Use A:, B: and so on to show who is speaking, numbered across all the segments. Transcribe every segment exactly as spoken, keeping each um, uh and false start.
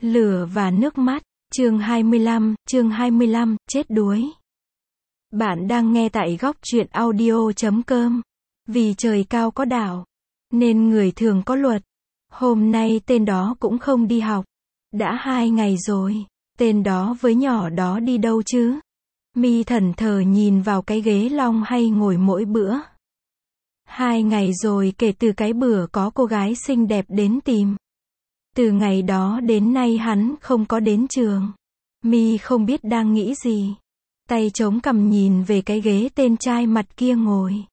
A: Lửa và nước mắt, chương hai mươi lăm, chương hai mươi lăm, chết đuối. Bạn đang nghe tại góc truyện audio chấm com. Vì trời cao có đạo, nên người thường có luật. Hôm nay tên đó cũng không đi học. Đã hai ngày rồi, tên đó với nhỏ đó đi đâu chứ? Mi thẫn thờ nhìn vào cái ghế long hay ngồi mỗi bữa. Hai ngày rồi kể từ cái bữa có cô gái xinh đẹp đến tìm. Từ ngày đó đến nay hắn không có đến trường. Mi không biết đang nghĩ gì. Tay chống cằm nhìn về cái ghế tên trai mặt kia ngồi.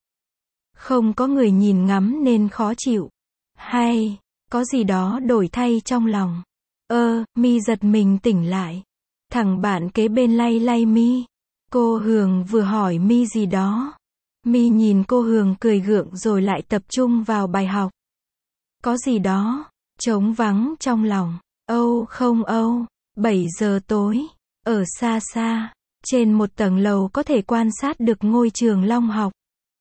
A: Không có người nhìn ngắm nên khó chịu. Hay, có gì đó đổi thay trong lòng. Ơ, Mi giật mình tỉnh lại. Thằng bạn kế bên lay lay Mi. Cô Hường vừa hỏi Mi gì đó. Mi nhìn cô Hường cười gượng rồi lại tập trung vào bài học. Có gì đó trống vắng trong lòng. Âu không âu, bảy giờ tối, ở xa xa, trên một tầng lầu có thể quan sát được ngôi trường Long học.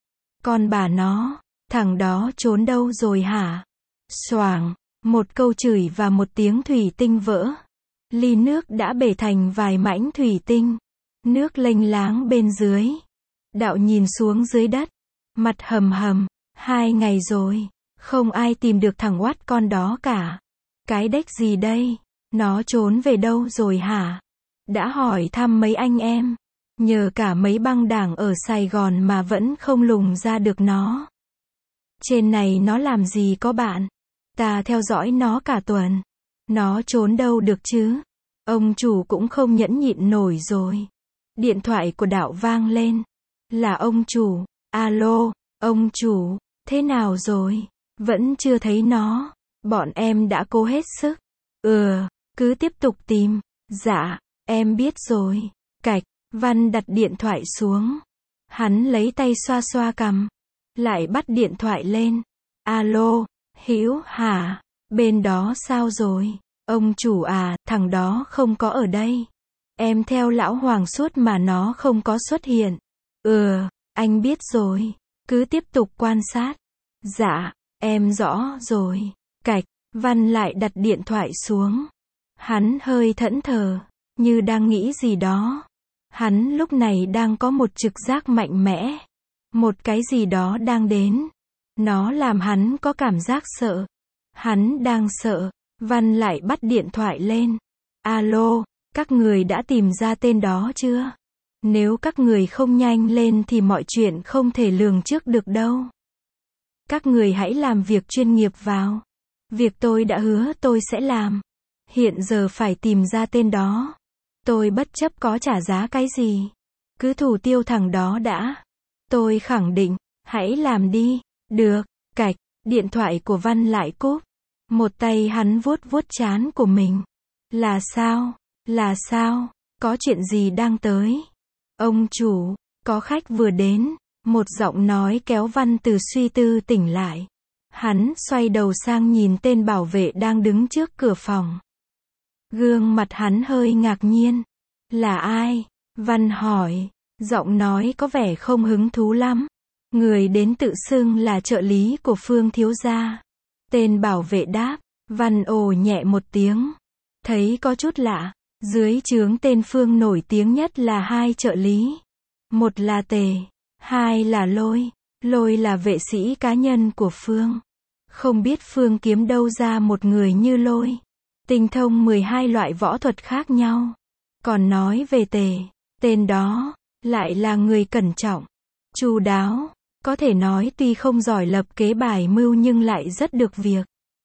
A: Con bà nó, thằng đó trốn đâu rồi hả? Xoảng, một câu chửi và một tiếng thủy tinh vỡ. Ly nước đã bể thành vài mảnh thủy tinh. Nước lênh láng bên dưới. Đạo nhìn xuống dưới đất, mặt hầm hầm, hai ngày rồi. Không ai tìm được thằng oát con đó cả. Cái đếch gì đây? Nó trốn về đâu rồi hả? Đã hỏi thăm mấy anh em. Nhờ cả mấy băng đảng ở Sài Gòn mà vẫn không lùng ra được nó. Trên này nó làm gì có bạn? Ta theo dõi nó cả tuần. Nó trốn đâu được chứ? Ông chủ cũng không nhẫn nhịn nổi rồi. Điện thoại của Đạo vang lên. Là ông chủ. Alo, ông chủ, thế nào rồi? Vẫn chưa thấy nó. Bọn em đã cố hết sức. Ừ, cứ tiếp tục tìm. Dạ, em biết rồi. Cạch, Văn đặt điện thoại xuống. Hắn lấy tay xoa xoa cằm. Lại bắt điện thoại lên. Alo, Hữu hả? Bên đó sao rồi? Ông chủ à, thằng đó không có ở đây. Em theo lão Hoàng suốt mà nó không có xuất hiện. Ừ, anh biết rồi. Cứ tiếp tục quan sát. Dạ, em rõ rồi. Cạch, Văn lại đặt điện thoại xuống. Hắn hơi thẫn thờ, như đang nghĩ gì đó. Hắn lúc này đang có một trực giác mạnh mẽ. Một cái gì đó đang đến. Nó làm hắn có cảm giác sợ. Hắn đang sợ. Văn lại bắt điện thoại lên. Alo, các người đã tìm ra tên đó chưa? Nếu các người không nhanh lên thì mọi chuyện không thể lường trước được đâu. Các người hãy làm việc chuyên nghiệp vào. Việc tôi đã hứa tôi sẽ làm. Hiện giờ phải tìm ra tên đó. Tôi bất chấp có trả giá cái gì. Cứ thủ tiêu thằng đó đã. Tôi khẳng định, hãy làm đi. Được, cạch, điện thoại của Văn lại cúp. Một tay hắn vuốt vuốt trán của mình. Là sao? Là sao? Có chuyện gì đang tới? Ông chủ, có khách vừa đến. Một giọng nói kéo Văn từ suy tư tỉnh lại. Hắn xoay đầu sang nhìn tên bảo vệ đang đứng trước cửa phòng. Gương mặt hắn hơi ngạc nhiên. Là ai? Văn hỏi. Giọng nói có vẻ không hứng thú lắm. Người đến tự xưng là trợ lý của Phương thiếu gia. Tên bảo vệ đáp. Văn ồ nhẹ một tiếng. Thấy có chút lạ. Dưới trướng tên Phương nổi tiếng nhất là hai trợ lý. Một là Tề. Hai là Lôi. Lôi là vệ sĩ cá nhân của Phương. Không biết Phương kiếm đâu ra một người như Lôi. Tinh thông mười hai loại võ thuật khác nhau. Còn nói về Tề, tên đó lại là người cẩn trọng, chu đáo. Có thể nói tuy không giỏi lập kế bài mưu nhưng lại rất được việc.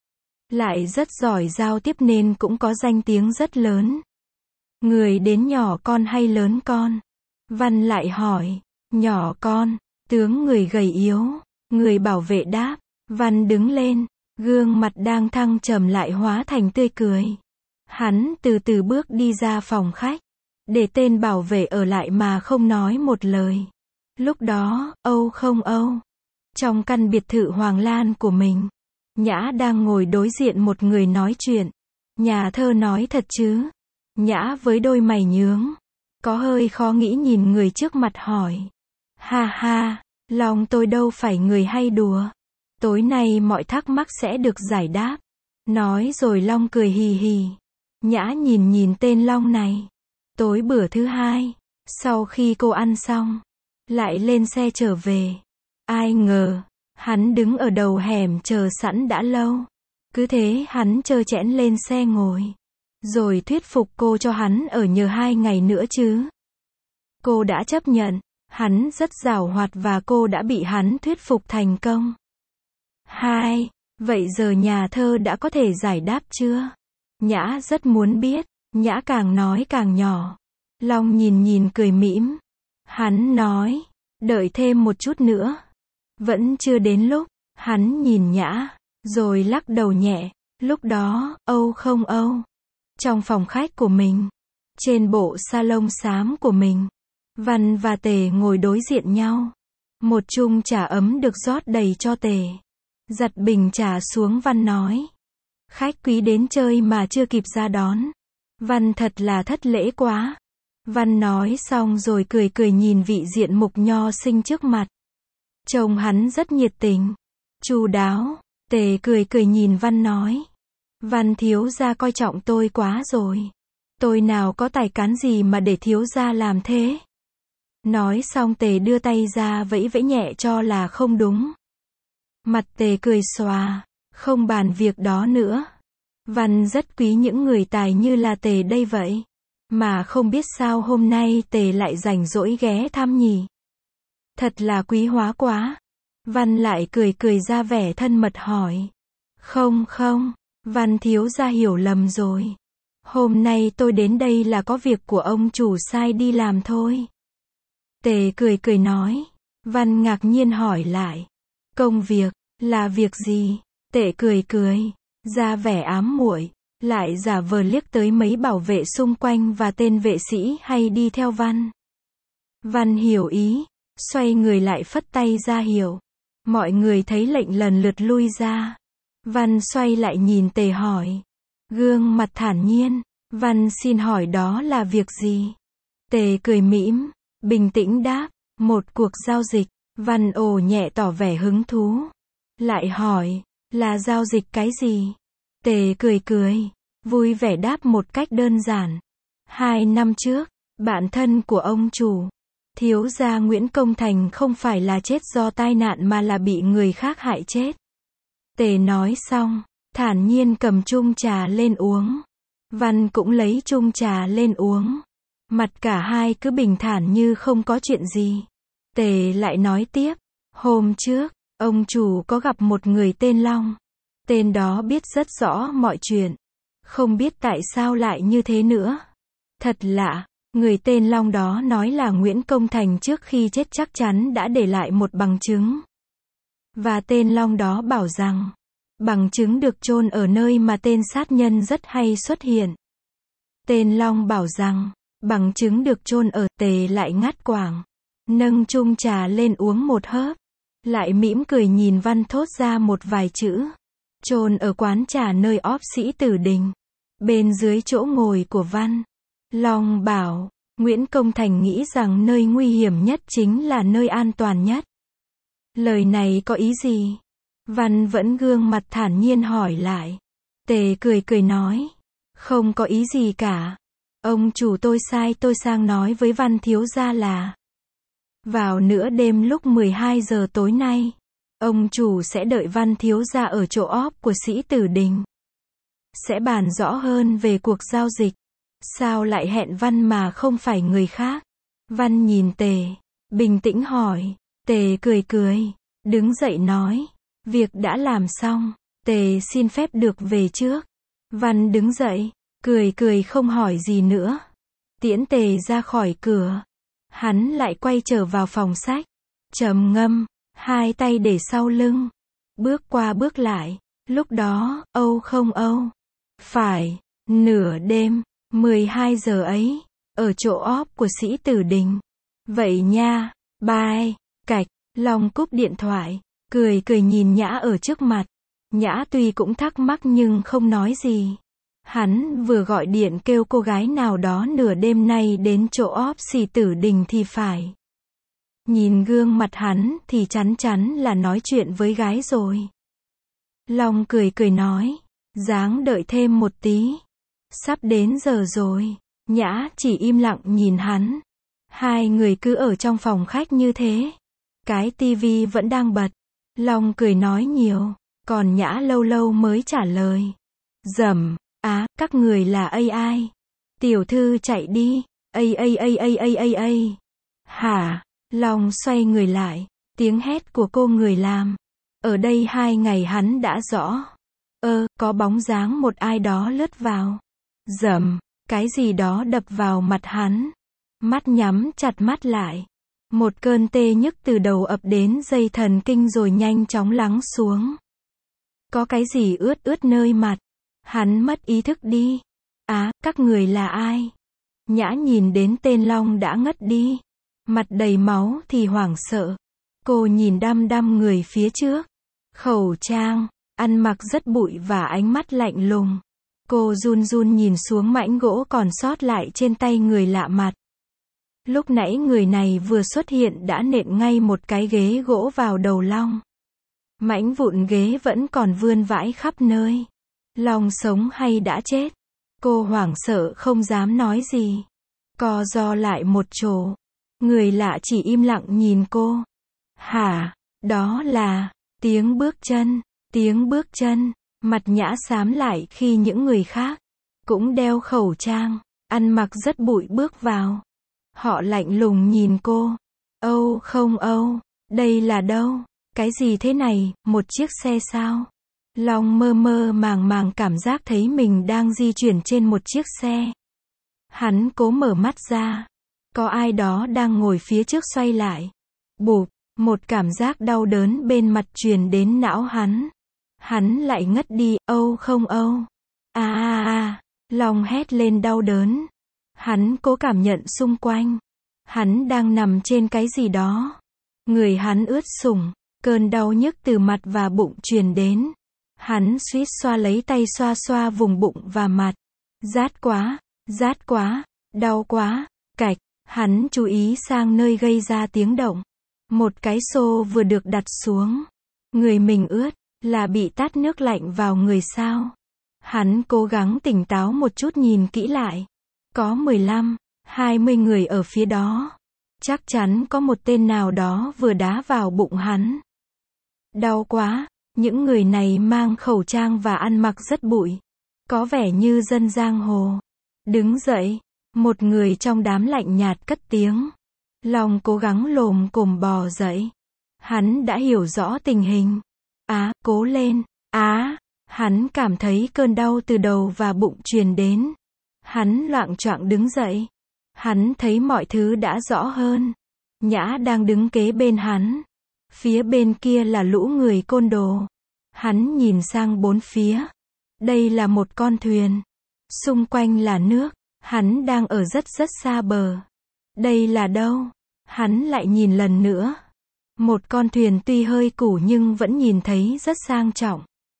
A: Lại rất giỏi giao tiếp nên cũng có danh tiếng rất lớn. Người đến nhỏ con hay lớn con? Văn lại hỏi. Nhỏ con, tướng người gầy yếu. Người bảo vệ đáp. Văn đứng lên, gương mặt đang thăng trầm lại hóa thành tươi cười. Hắn từ từ bước đi ra phòng khách. Để tên bảo vệ ở lại mà không nói một lời. Lúc đó, Âu không Âu. Trong căn biệt thự Hoàng Lan của mình. Nhã đang ngồi đối diện một người nói chuyện. Nhà thơ nói thật chứ? Nhã với đôi mày nhướng. Có hơi khó nghĩ nhìn người trước mặt hỏi. Ha ha, lòng tôi đâu phải người hay đùa. Tối nay mọi thắc mắc sẽ được giải đáp. Nói rồi Long cười hì hì. Nhã nhìn nhìn tên Long này. Tối bữa thứ hai, sau khi cô ăn xong, lại lên xe trở về. Ai ngờ, hắn đứng ở đầu hẻm chờ sẵn đã lâu. Cứ thế hắn trơ trẽn lên xe ngồi. Rồi thuyết phục cô cho hắn ở nhờ hai ngày nữa chứ. Cô đã chấp nhận. Hắn rất giàu hoạt và cô đã bị hắn thuyết phục thành công. Hai. Vậy giờ nhà thơ đã có thể giải đáp chưa? Nhã rất muốn biết. Nhã càng nói càng nhỏ. Long nhìn nhìn cười mỉm. Hắn nói, đợi thêm một chút nữa. Vẫn chưa đến lúc. Hắn nhìn Nhã, rồi lắc đầu nhẹ. Lúc đó, âu không âu. Trong phòng khách của mình, trên bộ salon xám của mình, Văn và Tề ngồi đối diện nhau. Một chung trà ấm được rót đầy cho Tề. Giặt bình trà xuống, Văn nói. Khách quý đến chơi mà chưa kịp ra đón. Văn thật là thất lễ quá. Văn nói xong rồi cười cười nhìn vị diện mục nho sinh trước mặt. Trông hắn rất nhiệt tình, chu đáo. Tề cười cười nhìn Văn nói. Văn thiếu gia coi trọng tôi quá rồi. Tôi nào có tài cán gì mà để thiếu gia làm thế. Nói xong Tề đưa tay ra vẫy vẫy nhẹ cho là không đúng. Mặt Tề cười xòa. Không bàn việc đó nữa. Văn rất quý những người tài như là Tề đây vậy. Mà không biết sao hôm nay Tề lại rảnh rỗi ghé thăm nhỉ. Thật là quý hóa quá. Văn lại cười cười ra vẻ thân mật hỏi. Không không, Văn thiếu gia hiểu lầm rồi. Hôm nay tôi đến đây là có việc của ông chủ sai đi làm thôi. Tề cười cười nói. Văn ngạc nhiên hỏi lại. Công việc, là việc gì? Tề cười cười, ra vẻ ám muội, lại giả vờ liếc tới mấy bảo vệ xung quanh và tên vệ sĩ hay đi theo Văn. Văn hiểu ý, xoay người lại phất tay ra hiệu. Mọi người thấy lệnh lần lượt lui ra. Văn xoay lại nhìn Tề hỏi. Gương mặt thản nhiên. Văn xin hỏi đó là việc gì? Tề cười mỉm, bình tĩnh đáp. Một cuộc giao dịch. Văn ồ nhẹ tỏ vẻ hứng thú. Lại hỏi, là giao dịch cái gì? Tề cười cười, vui vẻ đáp một cách đơn giản. Hai năm trước, bạn thân của ông chủ, thiếu gia Nguyễn Công Thành không phải là chết do tai nạn mà là bị người khác hại chết. Tề nói xong, thản nhiên cầm chung trà lên uống. Văn cũng lấy chung trà lên uống. Mặt cả hai cứ bình thản như không có chuyện gì. Tề lại nói tiếp. Hôm trước, ông chủ có gặp một người tên Long. Tên đó biết rất rõ mọi chuyện. Không biết tại sao lại như thế nữa. Thật lạ, người tên Long đó nói là Nguyễn Công Thành trước khi chết chắc chắn đã để lại một bằng chứng. Và tên Long đó bảo rằng, bằng chứng được chôn ở nơi mà tên sát nhân rất hay xuất hiện. Tên Long bảo rằng, bằng chứng được chôn ở. Tề lại ngắt quãng, nâng chung trà lên uống một hớp, lại mỉm cười nhìn Văn thốt ra một vài chữ. Chôn ở quán trà nơi óp sĩ tử đình. Bên dưới chỗ ngồi của Văn, Long bảo, Nguyễn Công Thành nghĩ rằng nơi nguy hiểm nhất chính là nơi an toàn nhất. Lời này có ý gì? Văn vẫn gương mặt thản nhiên hỏi lại. Tề cười cười nói. Không có ý gì cả. Ông chủ tôi sai tôi sang nói với Văn thiếu gia là vào nửa đêm lúc mười hai giờ tối nay, ông chủ sẽ đợi Văn thiếu gia ở chỗ óp của sĩ tử đình. Sẽ bàn rõ hơn về cuộc giao dịch. Sao lại hẹn Văn mà không phải người khác? Văn nhìn Tề, bình tĩnh hỏi. Tề cười cười, đứng dậy nói. Việc đã làm xong, Tề xin phép được về trước. Văn đứng dậy, cười cười không hỏi gì nữa. Tiễn Tề ra khỏi cửa. Hắn lại quay trở vào phòng sách. Trầm ngâm, hai tay để sau lưng. Bước qua bước lại. Lúc đó, âu không âu. Phải, nửa đêm, mười hai giờ ấy, ở chỗ óp của sĩ tử đình. Vậy nha, bye, cạch. Long cúp điện thoại, cười cười nhìn Nhã ở trước mặt. Nhã tuy cũng thắc mắc nhưng không nói gì. Hắn vừa gọi điện kêu cô gái nào đó nửa đêm nay đến chỗ óp sĩ tử đình thì phải. Nhìn gương mặt hắn thì chắn chắn là nói chuyện với gái rồi. Long cười cười nói, ráng đợi thêm một tí. Sắp đến giờ rồi. Nhã chỉ im lặng nhìn hắn. Hai người cứ ở trong phòng khách như thế. Cái tivi vẫn đang bật. Long cười nói nhiều. Còn Nhã lâu lâu mới trả lời. Dầm. Á, các người là a i. Tiểu thư chạy đi. A a a a a a a. Hả? Long xoay người lại. Tiếng hét của cô người làm. Ở đây hai ngày hắn đã rõ. Ơ, có bóng dáng một ai đó lướt vào. Dầm. Cái gì đó đập vào mặt hắn. Mắt nhắm chặt mắt lại. Một cơn tê nhức từ đầu ập đến dây thần kinh rồi nhanh chóng lắng xuống. Có cái gì ướt ướt nơi mặt. Hắn mất ý thức đi. Á, các người là ai? Nhã nhìn đến tên Long đã ngất đi. Mặt đầy máu thì hoảng sợ. Cô nhìn đăm đăm người phía trước. Khẩu trang, ăn mặc rất bụi và ánh mắt lạnh lùng. Cô run run nhìn xuống mảnh gỗ còn sót lại trên tay người lạ mặt. Lúc nãy người này vừa xuất hiện đã nện ngay một cái ghế gỗ vào đầu Long. Mảnh vụn ghế vẫn còn vươn vãi khắp nơi. Long sống hay đã chết? Cô hoảng sợ không dám nói gì. Co ro lại một chỗ. Người lạ chỉ im lặng nhìn cô. Hả? Đó là tiếng bước chân, tiếng bước chân. Mặt Nhã xám lại khi những người khác cũng đeo khẩu trang, ăn mặc rất bụi bước vào. Họ lạnh lùng nhìn cô. Âu không Âu, đây là đâu? Cái gì thế này, một chiếc xe sao? Long mơ mơ màng màng cảm giác thấy mình đang di chuyển trên một chiếc xe. Hắn cố mở mắt ra. Có ai đó đang ngồi phía trước xoay lại. Bụp, một cảm giác đau đớn bên mặt truyền đến não hắn. Hắn lại ngất đi. Âu không Âu. À à à, Long hét lên đau đớn. Hắn cố cảm nhận xung quanh. Hắn đang nằm trên cái gì đó. Người hắn ướt sũng, cơn đau nhức từ mặt và bụng truyền đến. Hắn suýt xoa lấy tay xoa xoa vùng bụng và mặt. Rát quá, rát quá, đau quá, cạch. Hắn chú ý sang nơi gây ra tiếng động. Một cái xô vừa được đặt xuống. Người mình ướt, là bị tát nước lạnh vào người sao? Hắn cố gắng tỉnh táo một chút nhìn kỹ lại. Có mười lăm, hai mươi người ở phía đó. Chắc chắn có một tên nào đó vừa đá vào bụng hắn. Đau quá, những người này mang khẩu trang và ăn mặc rất bụi. Có vẻ như dân giang hồ. Đứng dậy, một người trong đám lạnh nhạt cất tiếng. Long cố gắng lồm cồm bò dậy. Hắn đã hiểu rõ tình hình. Á, cố lên. Á, hắn cảm thấy cơn đau từ đầu và bụng truyền đến. Hắn loạng choạng đứng dậy. Hắn thấy mọi thứ đã rõ hơn. Nhã đang đứng kế bên hắn. Phía bên kia là lũ người côn đồ. Hắn nhìn sang bốn phía. Đây là một con thuyền. Xung quanh là nước. Hắn đang ở rất rất xa bờ. Đây là đâu? Hắn lại nhìn lần nữa. Một con thuyền tuy hơi cũ nhưng vẫn nhìn thấy rất sang trọng.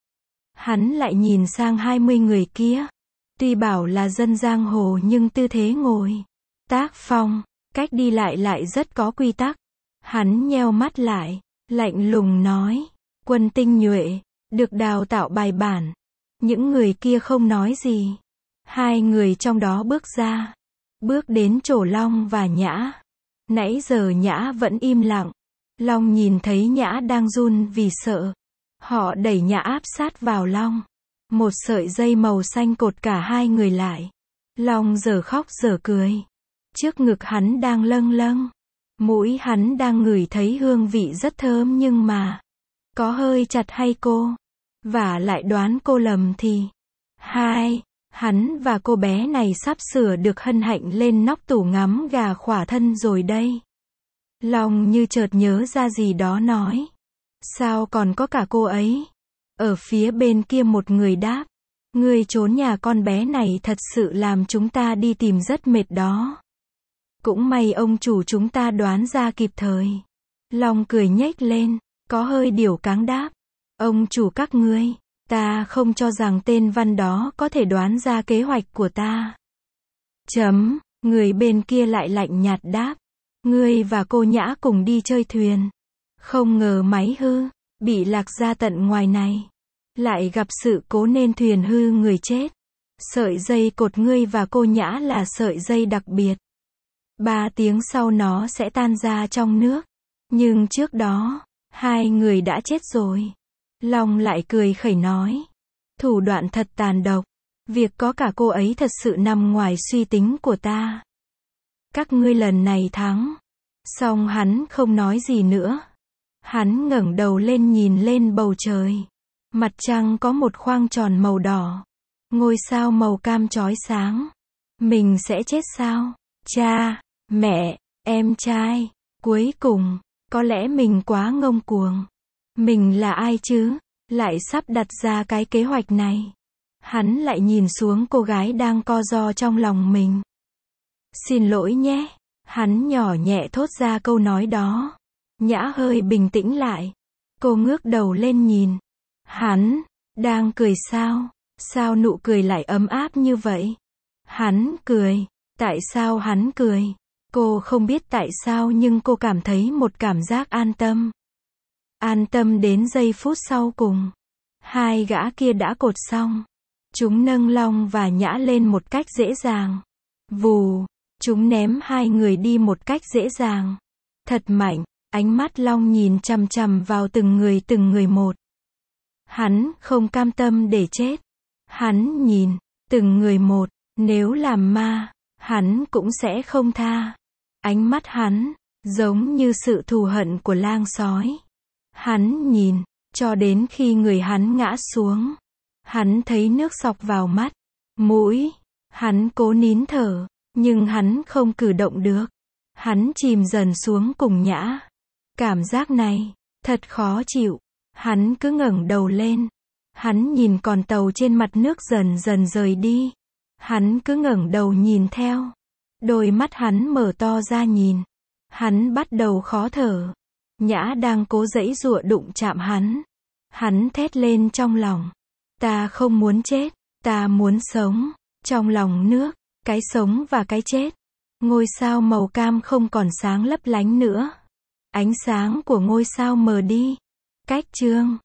A: Hắn lại nhìn sang hai mươi người kia. Tuy bảo là dân giang hồ nhưng tư thế ngồi, tác phong, cách đi lại lại rất có quy tắc. Hắn nheo mắt lại, lạnh lùng nói. Quân tinh nhuệ, được đào tạo bài bản. Những người kia không nói gì. Hai người trong đó bước ra. Bước đến chỗ Long và Nhã. Nãy giờ Nhã vẫn im lặng. Long nhìn thấy Nhã đang run vì sợ. Họ đẩy Nhã áp sát vào Long. Một sợi dây màu xanh cột cả hai người lại. Long giờ khóc giờ cười. Trước ngực hắn đang lâng lâng. Mũi hắn đang ngửi thấy hương vị rất thơm nhưng mà có hơi chặt hay cô? Và lại đoán cô lầm thì hai, hắn và cô bé này sắp sửa được hân hạnh lên nóc tủ ngắm gà khỏa thân rồi đây. Long như chợt nhớ ra gì đó nói. Sao còn có cả cô ấy? Ở phía bên kia một người đáp. Ngươi trốn nhà con bé này thật sự làm chúng ta đi tìm rất mệt đó. Cũng may ông chủ chúng ta đoán ra kịp thời. Long cười nhếch lên, có hơi điểu cáng đáp. Ông chủ các ngươi, ta không cho rằng tên Văn đó có thể đoán ra kế hoạch của ta. Chấm, người bên kia lại lạnh nhạt đáp. Ngươi và cô Nhã cùng đi chơi thuyền. Không ngờ máy hư, bị lạc ra tận ngoài này. Lại gặp sự cố nên thuyền hư người chết. Sợi dây cột ngươi và cô Nhã là sợi dây đặc biệt. Ba tiếng sau nó sẽ tan ra trong nước. Nhưng trước đó, hai người đã chết rồi. Long lại cười khẩy nói. Thủ đoạn thật tàn độc. Việc có cả cô ấy thật sự nằm ngoài suy tính của ta. Các ngươi lần này thắng. Xong hắn không nói gì nữa. Hắn ngẩng đầu lên nhìn lên bầu trời. Mặt trăng có một khoang tròn màu đỏ. Ngôi sao màu cam chói sáng. Mình sẽ chết sao? Cha, mẹ, em trai. Cuối cùng, có lẽ mình quá ngông cuồng. Mình là ai chứ? Lại sắp đặt ra cái kế hoạch này. Hắn lại nhìn xuống cô gái đang co ro trong lòng mình. Xin lỗi nhé. Hắn nhỏ nhẹ thốt ra câu nói đó. Nhã hơi bình tĩnh lại. Cô ngước đầu lên nhìn. Hắn, đang cười sao? Sao nụ cười lại ấm áp như vậy? Hắn cười. Tại sao hắn cười? Cô không biết tại sao nhưng cô cảm thấy một cảm giác an tâm. An tâm đến giây phút sau cùng. Hai gã kia đã cột xong. Chúng nâng Long và Nhã lên một cách dễ dàng. Vù, chúng ném hai người đi một cách dễ dàng. Thật mạnh, ánh mắt Long nhìn chằm chằm vào từng người từng người một. Hắn không cam tâm để chết. Hắn nhìn, từng người một, nếu làm ma, hắn cũng sẽ không tha. Ánh mắt hắn, giống như sự thù hận của lang sói. Hắn nhìn, cho đến khi người hắn ngã xuống. Hắn thấy nước xộc vào mắt, mũi. Hắn cố nín thở, nhưng hắn không cử động được. Hắn chìm dần xuống cùng Nhã. Cảm giác này, thật khó chịu. Hắn cứ ngẩng đầu lên. Hắn nhìn con tàu trên mặt nước dần dần rời đi. Hắn cứ ngẩng đầu nhìn theo. Đôi mắt hắn mở to ra nhìn. Hắn bắt đầu khó thở. Nhã đang cố giãy giụa đụng chạm hắn. Hắn thét lên trong lòng. Ta không muốn chết, ta muốn sống. Trong lòng nước, cái sống và cái chết. Ngôi sao màu cam không còn sáng lấp lánh nữa. Ánh sáng của ngôi sao mờ đi. Cách chương